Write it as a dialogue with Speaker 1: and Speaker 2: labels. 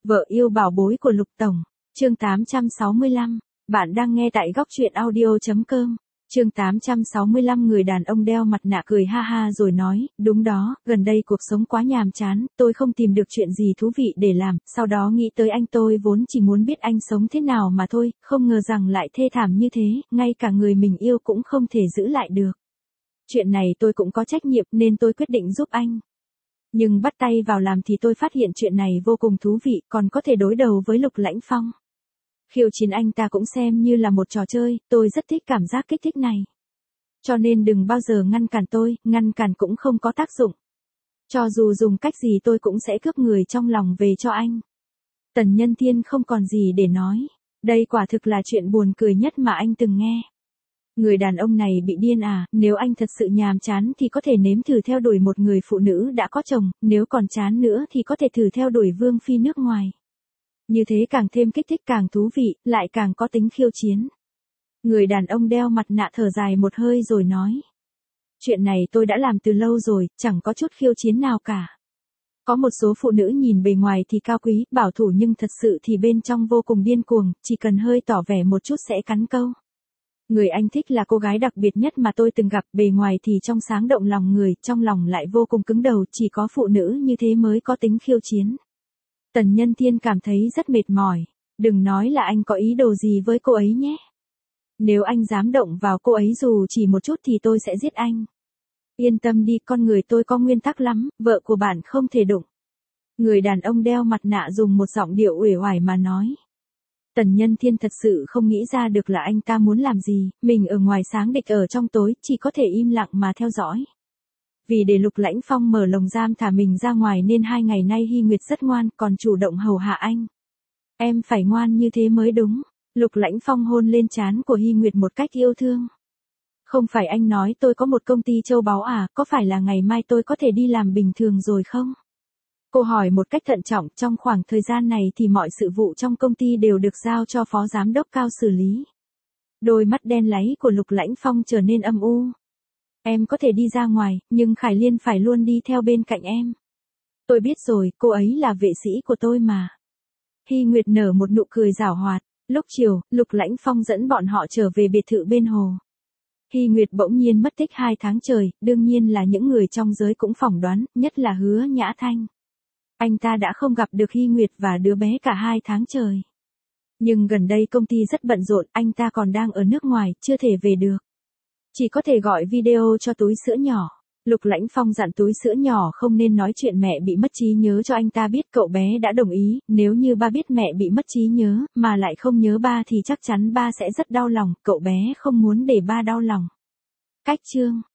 Speaker 1: Vợ yêu bảo bối của Lục Tổng. Chương 865. Bạn đang nghe tại góc truyện audio.com. Chương 865. Người đàn ông đeo mặt nạ cười ha ha rồi nói, đúng đó, gần đây cuộc sống quá nhàm chán, tôi không tìm được chuyện gì thú vị để làm, sau đó nghĩ tới anh, tôi vốn chỉ muốn biết anh sống thế nào mà thôi, không ngờ rằng lại thê thảm như thế, ngay cả người mình yêu cũng không thể giữ lại được. Chuyện này tôi cũng có trách nhiệm nên tôi quyết định giúp anh. Nhưng bắt tay vào làm thì tôi phát hiện chuyện này vô cùng thú vị, còn có thể đối đầu với Lục Lãnh Phong. Khiêu chiến anh ta cũng xem như là một trò chơi, tôi rất thích cảm giác kích thích này. Cho nên đừng bao giờ ngăn cản tôi, ngăn cản cũng không có tác dụng. Cho dù dùng cách gì tôi cũng sẽ cướp người trong lòng về cho anh. Tần Nhân Thiên không còn gì để nói. Đây quả thực là chuyện buồn cười nhất mà anh từng nghe. Người đàn ông này bị điên à, nếu anh thật sự nhàm chán thì có thể nếm thử theo đuổi một người phụ nữ đã có chồng, nếu còn chán nữa thì có thể thử theo đuổi vương phi nước ngoài. Như thế càng thêm kích thích, càng thú vị, lại càng có tính khiêu chiến. Người đàn ông đeo mặt nạ thở dài một hơi rồi nói. Chuyện này tôi đã làm từ lâu rồi, chẳng có chút khiêu chiến nào cả. Có một số phụ nữ nhìn bề ngoài thì cao quý, bảo thủ nhưng thật sự thì bên trong vô cùng điên cuồng, chỉ cần hơi tỏ vẻ một chút sẽ cắn câu. Người anh thích là cô gái đặc biệt nhất mà tôi từng gặp, bề ngoài thì trong sáng động lòng người, trong lòng lại vô cùng cứng đầu, chỉ có phụ nữ như thế mới có tính khiêu chiến. Tần Nhân Thiên cảm thấy rất mệt mỏi. Đừng nói là anh có ý đồ gì với cô ấy nhé. Nếu anh dám động vào cô ấy dù chỉ một chút thì tôi sẽ giết anh. Yên tâm đi, con người tôi có nguyên tắc lắm, vợ của bạn không thể đụng. Người đàn ông đeo mặt nạ dùng một giọng điệu uể oải mà nói. Tần Nhân Thiên thật sự không nghĩ ra được là anh ta muốn làm gì, mình ở ngoài sáng địch ở trong tối, chỉ có thể im lặng mà theo dõi. Vì để Lục Lãnh Phong mở lồng giam thả mình ra ngoài nên 2 ngày nay Hy Nguyệt rất ngoan, còn chủ động hầu hạ anh. Em phải ngoan như thế mới đúng. Lục Lãnh Phong hôn lên trán của Hy Nguyệt một cách yêu thương. Không phải anh nói tôi có một công ty châu báu à, có phải là ngày mai tôi có thể đi làm bình thường rồi không? Cô hỏi một cách thận trọng, trong khoảng thời gian này thì mọi sự vụ trong công ty đều được giao cho phó giám đốc cao xử lý. Đôi mắt đen láy của Lục Lãnh Phong trở nên âm u. Em có thể đi ra ngoài, nhưng Khải Liên phải luôn đi theo bên cạnh em. Tôi biết rồi, cô ấy là vệ sĩ của tôi mà. Hy Nguyệt nở một nụ cười giảo hoạt. Lúc chiều, Lục Lãnh Phong dẫn bọn họ trở về biệt thự bên hồ. Hy Nguyệt bỗng nhiên mất tích 2 tháng trời, đương nhiên là những người trong giới cũng phỏng đoán, nhất là Hứa Nhã Thanh. Anh ta đã không gặp được Hy Nguyệt và đứa bé cả 2 tháng trời. Nhưng gần đây công ty rất bận rộn, anh ta còn đang ở nước ngoài, chưa thể về được. Chỉ có thể gọi video cho túi sữa nhỏ. Lục Lãnh Phong dặn túi sữa nhỏ không nên nói chuyện mẹ bị mất trí nhớ cho anh ta biết, cậu bé đã đồng ý, nếu như ba biết mẹ bị mất trí nhớ, mà lại không nhớ ba thì chắc chắn ba sẽ rất đau lòng, cậu bé không muốn để ba đau lòng. Cách chương